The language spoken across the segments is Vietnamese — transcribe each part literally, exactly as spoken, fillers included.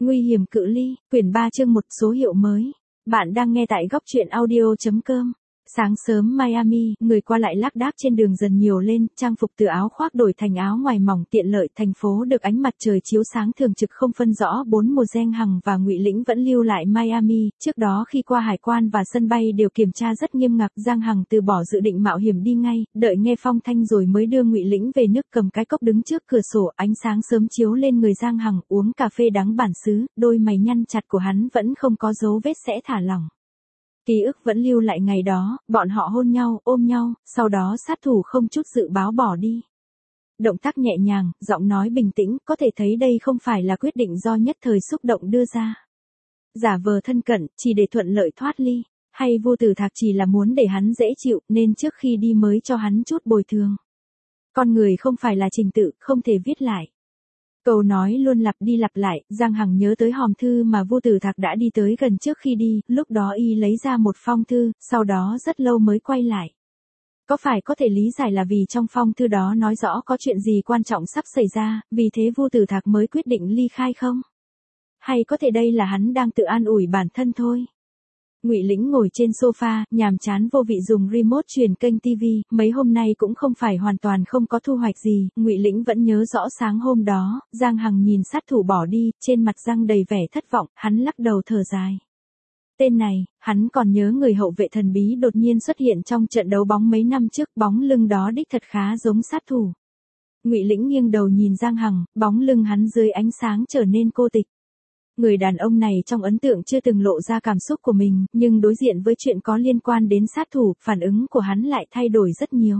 Nguy hiểm cự ly, quyển ba chương một số hiệu mới. Bạn đang nghe tại góc truyện audio chấm com. Sáng sớm Miami, người qua lại lác đác trên đường dần nhiều lên, trang phục từ áo khoác đổi thành áo ngoài mỏng tiện lợi, thành phố được ánh mặt trời chiếu sáng thường trực không phân rõ bốn mùa. Giang Hằng và Ngụy Lĩnh vẫn lưu lại Miami, trước đó khi qua hải quan và sân bay đều kiểm tra rất nghiêm ngặt. Giang Hằng từ bỏ dự định mạo hiểm đi ngay, đợi nghe phong thanh rồi mới đưa Ngụy Lĩnh về nước. Cầm cái cốc đứng trước cửa sổ, ánh sáng sớm chiếu lên người Giang Hằng, uống cà phê đắng bản xứ, đôi mày nhăn chặt của hắn vẫn không có dấu vết sẽ thả lỏng. Ký ức vẫn lưu lại ngày đó, bọn họ hôn nhau, ôm nhau, sau đó sát thủ không chút dự báo bỏ đi. Động tác nhẹ nhàng, giọng nói bình tĩnh, có thể thấy đây không phải là quyết định do nhất thời xúc động đưa ra. Giả vờ thân cận, chỉ để thuận lợi thoát ly, hay Vô Tử Thạc chỉ là muốn để hắn dễ chịu, nên trước khi đi mới cho hắn chút bồi thường. Con người không phải là trình tự, không thể viết lại. Câu nói luôn lặp đi lặp lại, Giang Hằng nhớ tới hòm thư mà Vô Tử Thạc đã đi tới gần trước khi đi, lúc đó y lấy ra một phong thư, sau đó rất lâu mới quay lại. Có phải có thể lý giải là vì trong phong thư đó nói rõ có chuyện gì quan trọng sắp xảy ra, vì thế Vô Tử Thạc mới quyết định ly khai không? Hay có thể đây là hắn đang tự an ủi bản thân thôi? Ngụy Lĩnh ngồi trên sofa, nhàm chán vô vị dùng remote truyền kênh ti vi, mấy hôm nay cũng không phải hoàn toàn không có thu hoạch gì. Ngụy Lĩnh vẫn nhớ rõ sáng hôm đó, Giang Hằng nhìn sát thủ bỏ đi, trên mặt răng đầy vẻ thất vọng, hắn lắc đầu thở dài. Tên này, hắn còn nhớ người hậu vệ thần bí đột nhiên xuất hiện trong trận đấu bóng mấy năm trước, bóng lưng đó đích thật khá giống sát thủ. Ngụy Lĩnh nghiêng đầu nhìn Giang Hằng, bóng lưng hắn dưới ánh sáng trở nên cô tịch. Người đàn ông này trong ấn tượng chưa từng lộ ra cảm xúc của mình, nhưng đối diện với chuyện có liên quan đến sát thủ, phản ứng của hắn lại thay đổi rất nhiều.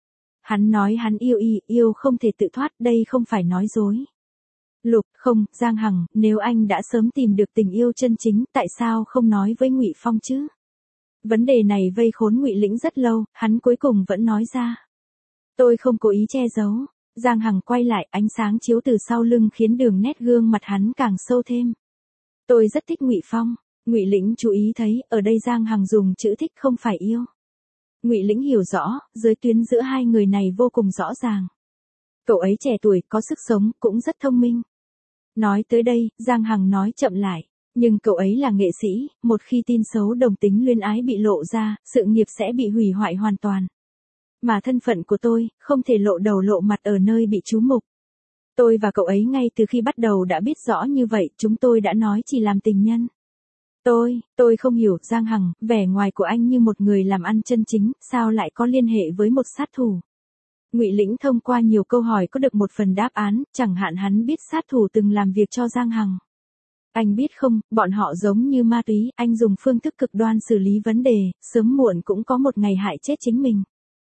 Hắn nói hắn yêu y, yêu không thể tự thoát, đây không phải nói dối. Lục, không, Giang Hằng, nếu anh đã sớm tìm được tình yêu chân chính, tại sao không nói với Ngụy Phong chứ? Vấn đề này vây khốn Ngụy Lĩnh rất lâu, hắn cuối cùng vẫn nói ra. Tôi không cố ý che giấu. Giang Hằng quay lại, ánh sáng chiếu từ sau lưng khiến đường nét gương mặt hắn càng sâu thêm. Tôi rất thích Ngụy Phong. Ngụy Lĩnh chú ý thấy, ở đây Giang Hằng dùng chữ thích không phải yêu. Ngụy Lĩnh hiểu rõ, giới tuyến giữa hai người này vô cùng rõ ràng. Cậu ấy trẻ tuổi, có sức sống, cũng rất thông minh. Nói tới đây, Giang Hằng nói chậm lại. Nhưng cậu ấy là nghệ sĩ, một khi tin xấu đồng tính luyến ái bị lộ ra, sự nghiệp sẽ bị hủy hoại hoàn toàn. Mà thân phận của tôi, không thể lộ đầu lộ mặt ở nơi bị chú mục. Tôi và cậu ấy ngay từ khi bắt đầu đã biết rõ như vậy, chúng tôi đã nói chỉ làm tình nhân. Tôi, tôi không hiểu, Giang Hằng, vẻ ngoài của anh như một người làm ăn chân chính, sao lại có liên hệ với một sát thủ? Ngụy Lĩnh thông qua nhiều câu hỏi có được một phần đáp án, chẳng hạn hắn biết sát thủ từng làm việc cho Giang Hằng. Anh biết không, bọn họ giống như ma túy, anh dùng phương thức cực đoan xử lý vấn đề, sớm muộn cũng có một ngày hại chết chính mình.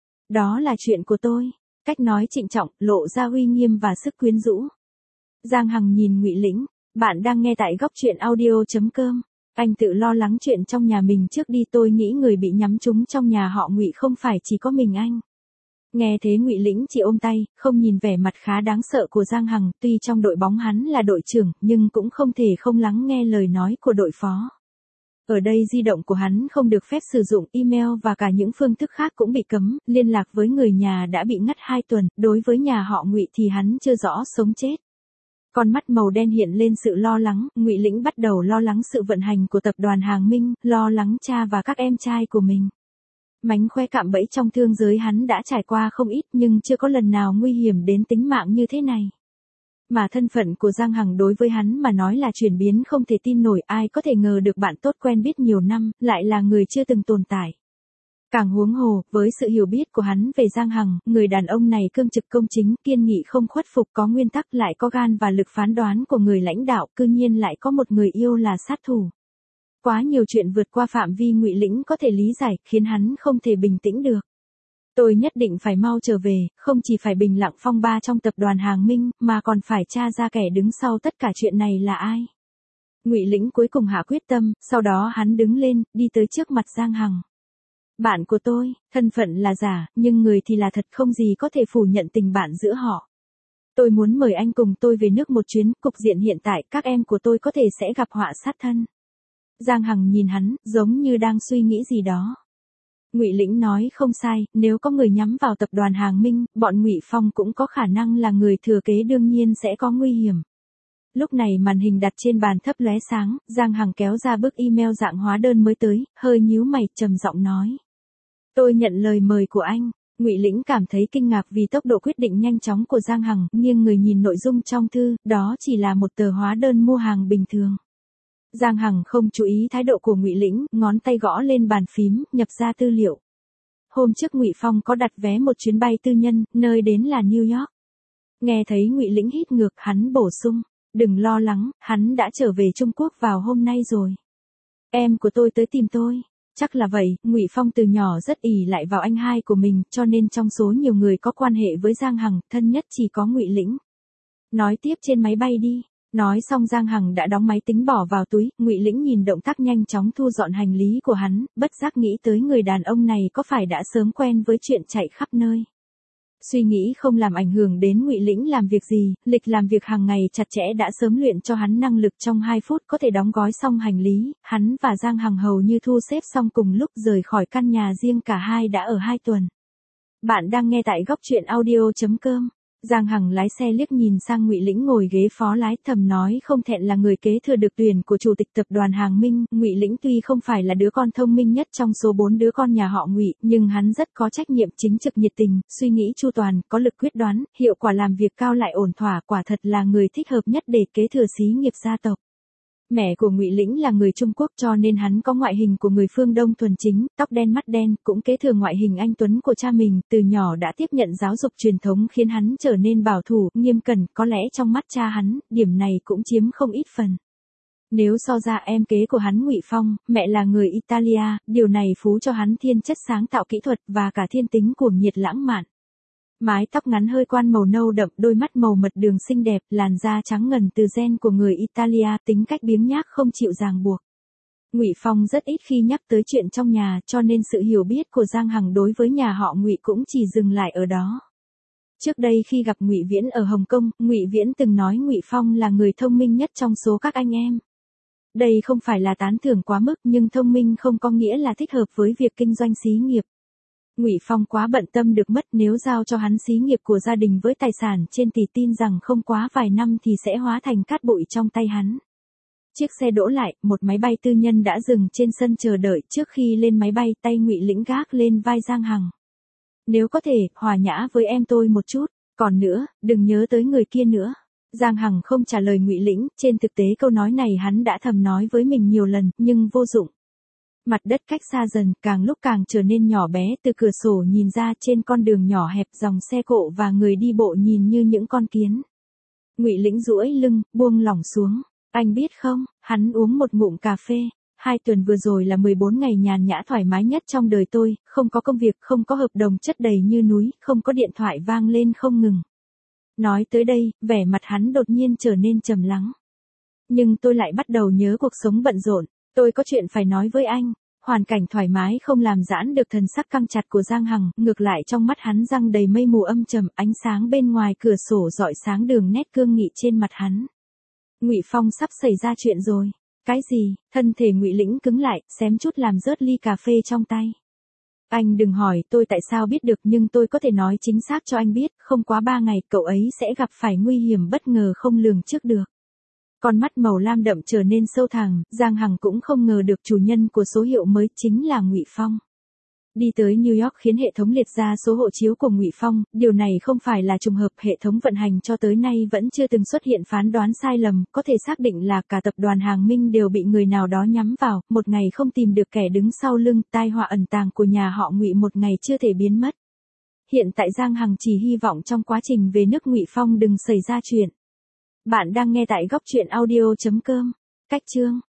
Đó là chuyện của tôi. Cách nói trịnh trọng, lộ ra uy nghiêm và sức quyến rũ. Giang Hằng nhìn Ngụy Lĩnh, bạn đang nghe tại góc truyện audio chấm com. Anh tự lo lắng chuyện trong nhà mình trước đi, tôi nghĩ người bị nhắm trúng trong nhà họ Ngụy không phải chỉ có mình anh. Nghe thế Ngụy Lĩnh chỉ ôm tay, không nhìn vẻ mặt khá đáng sợ của Giang Hằng, tuy trong đội bóng hắn là đội trưởng, nhưng cũng không thể không lắng nghe lời nói của đội phó. Ở đây di động của hắn không được phép sử dụng, email và cả những phương thức khác cũng bị cấm, liên lạc với người nhà đã bị ngắt hai tuần, đối với nhà họ Ngụy thì hắn chưa rõ sống chết. Con mắt màu đen hiện lên sự lo lắng, Ngụy Lĩnh bắt đầu lo lắng sự vận hành của tập đoàn Hàng Minh, lo lắng cha và các em trai của mình. Mánh khoe cạm bẫy trong thương giới hắn đã trải qua không ít nhưng chưa có lần nào nguy hiểm đến tính mạng như thế này. Mà thân phận của Giang Hằng đối với hắn mà nói là chuyển biến không thể tin nổi, ai có thể ngờ được bạn tốt quen biết nhiều năm, lại là người chưa từng tồn tại. Càng huống hồ, với sự hiểu biết của hắn về Giang Hằng, người đàn ông này cương trực công chính, kiên nghị không khuất phục, có nguyên tắc, lại có gan và lực phán đoán của người lãnh đạo, cư nhiên lại có một người yêu là sát thủ. Quá nhiều chuyện vượt qua phạm vi Ngụy Lĩnh có thể lý giải, khiến hắn không thể bình tĩnh được. Tôi nhất định phải mau trở về, không chỉ phải bình lặng phong ba trong tập đoàn Hàng Minh, mà còn phải tra ra kẻ đứng sau tất cả chuyện này là ai. Ngụy Lĩnh cuối cùng hạ quyết tâm, sau đó hắn đứng lên, đi tới trước mặt Giang Hằng. Bạn của tôi, thân phận là giả, nhưng người thì là thật, không gì có thể phủ nhận tình bạn giữa họ. Tôi muốn mời anh cùng tôi về nước một chuyến, cục diện hiện tại các em của tôi có thể sẽ gặp họa sát thân. Giang Hằng nhìn hắn, giống như đang suy nghĩ gì đó. Ngụy Lĩnh nói không sai, nếu có người nhắm vào tập đoàn Hàng Minh, bọn Ngụy Phong cũng có khả năng là người thừa kế, đương nhiên sẽ có nguy hiểm. Lúc này màn hình đặt trên bàn thấp lóe sáng, Giang Hằng kéo ra bức email dạng hóa đơn mới tới, hơi nhíu mày, trầm giọng nói. Tôi nhận lời mời của anh. Ngụy Lĩnh cảm thấy kinh ngạc vì tốc độ quyết định nhanh chóng của Giang Hằng, nghiêng người nhìn nội dung trong thư, đó chỉ là một tờ hóa đơn mua hàng bình thường. Giang Hằng không chú ý thái độ của Ngụy Lĩnh, ngón tay gõ lên bàn phím, nhập ra tư liệu. Hôm trước Ngụy Phong có đặt vé một chuyến bay tư nhân, nơi đến là New York. Nghe thấy Ngụy Lĩnh hít ngược, hắn bổ sung, đừng lo lắng, hắn đã trở về Trung Quốc vào hôm nay rồi. Em của tôi tới tìm tôi. Chắc là vậy, Ngụy Phong từ nhỏ rất ỷ lại vào anh hai của mình, cho nên trong số nhiều người có quan hệ với Giang Hằng, thân nhất chỉ có Ngụy Lĩnh. Nói tiếp trên máy bay đi. Nói xong Giang Hằng đã đóng máy tính bỏ vào túi, Ngụy Lĩnh nhìn động tác nhanh chóng thu dọn hành lý của hắn, bất giác nghĩ tới người đàn ông này có phải đã sớm quen với chuyện chạy khắp nơi. Suy nghĩ không làm ảnh hưởng đến Ngụy Lĩnh làm việc gì, lịch làm việc hàng ngày chặt chẽ đã sớm luyện cho hắn năng lực trong hai phút có thể đóng gói xong hành lý, hắn và Giang Hằng hầu như thu xếp xong cùng lúc rời khỏi căn nhà riêng, cả hai đã ở hai tuần. Bạn đang nghe tại góc truyện audio chấm com. Giang Hằng lái xe liếc nhìn sang Ngụy Lĩnh ngồi ghế phó lái, thầm nói không thẹn là người kế thừa được tuyển của chủ tịch tập đoàn Hàng Minh. Ngụy Lĩnh tuy không phải là đứa con thông minh nhất trong số bốn đứa con nhà họ Ngụy, nhưng hắn rất có trách nhiệm, chính trực, nhiệt tình, suy nghĩ chu toàn, có lực quyết đoán, hiệu quả làm việc cao lại ổn thỏa, quả thật là người thích hợp nhất để kế thừa xí nghiệp gia tộc. Mẹ của Ngụy Lĩnh là người Trung Quốc cho nên hắn có ngoại hình của người phương Đông thuần chính, tóc đen mắt đen, cũng kế thừa ngoại hình anh tuấn của cha mình, từ nhỏ đã tiếp nhận giáo dục truyền thống khiến hắn trở nên bảo thủ, nghiêm cẩn, có lẽ trong mắt cha hắn, điểm này cũng chiếm không ít phần. Nếu so ra em kế của hắn Ngụy Phong, mẹ là người Italia, điều này phú cho hắn thiên chất sáng tạo kỹ thuật và cả thiên tính cuồng nhiệt lãng mạn. Mái tóc ngắn hơi quan màu nâu đậm, đôi mắt màu mật đường xinh đẹp, làn da trắng ngần từ gen của người Italia, tính cách biếng nhác không chịu ràng buộc. Ngụy Phong rất ít khi nhắc tới chuyện trong nhà, cho nên sự hiểu biết của Giang Hằng đối với nhà họ Ngụy cũng chỉ dừng lại ở đó. Trước đây khi gặp Ngụy Viễn ở Hồng Kông, Ngụy Viễn từng nói Ngụy Phong là người thông minh nhất trong số các anh em. Đây không phải là tán thưởng quá mức, nhưng thông minh không có nghĩa là thích hợp với việc kinh doanh xí nghiệp. Ngụy Phong quá bận tâm được mất, nếu giao cho hắn xí nghiệp của gia đình với tài sản trên tỷ, tin rằng không quá vài năm thì sẽ hóa thành cát bụi trong tay hắn. Chiếc xe đỗ lại, một máy bay tư nhân đã dừng trên sân chờ đợi, trước khi lên máy bay tay Ngụy Lĩnh gác lên vai Giang Hằng. Nếu có thể, hòa nhã với em tôi một chút, còn nữa, đừng nhớ tới người kia nữa. Giang Hằng không trả lời Ngụy Lĩnh, trên thực tế câu nói này hắn đã thầm nói với mình nhiều lần, nhưng vô dụng. Mặt đất cách xa dần, càng lúc càng trở nên nhỏ bé, từ cửa sổ nhìn ra trên con đường nhỏ hẹp, dòng xe cộ và người đi bộ nhìn như những con kiến. Ngụy Lĩnh duỗi lưng, buông lỏng xuống. Anh biết không, hắn uống một ngụm cà phê. Hai tuần vừa rồi là mười bốn ngày nhàn nhã thoải mái nhất trong đời tôi, không có công việc, không có hợp đồng chất đầy như núi, không có điện thoại vang lên không ngừng. Nói tới đây, vẻ mặt hắn đột nhiên trở nên trầm lắng. Nhưng tôi lại bắt đầu nhớ cuộc sống bận rộn. Tôi có chuyện phải nói với anh. Hoàn cảnh thoải mái không làm giãn được thần sắc căng chặt của Giang Hằng, ngược lại trong mắt hắn răng đầy mây mù âm trầm, ánh sáng bên ngoài cửa sổ rọi sáng đường nét cương nghị trên mặt hắn. Ngụy Phong sắp xảy ra chuyện rồi. Cái gì? Thân thể Ngụy Lĩnh cứng lại, xém chút làm rớt ly cà phê trong tay. Anh đừng hỏi tôi tại sao biết được, nhưng tôi có thể nói chính xác cho anh biết, không quá ba ngày cậu ấy sẽ gặp phải nguy hiểm bất ngờ không lường trước được. Con mắt màu lam đậm trở nên sâu thẳm, Giang Hằng cũng không ngờ được chủ nhân của số hiệu mới chính là Ngụy Phong. Đi tới New York khiến hệ thống liệt ra số hộ chiếu của Ngụy Phong, điều này không phải là trùng hợp, hệ thống vận hành cho tới nay vẫn chưa từng xuất hiện phán đoán sai lầm, có thể xác định là cả tập đoàn Hàng Minh đều bị người nào đó nhắm vào, một ngày không tìm được kẻ đứng sau lưng, tai họa ẩn tàng của nhà họ Ngụy một ngày chưa thể biến mất. Hiện tại Giang Hằng chỉ hy vọng trong quá trình về nước Ngụy Phong đừng xảy ra chuyện. Bạn đang nghe tại góc truyện audio chấm com. Cách chương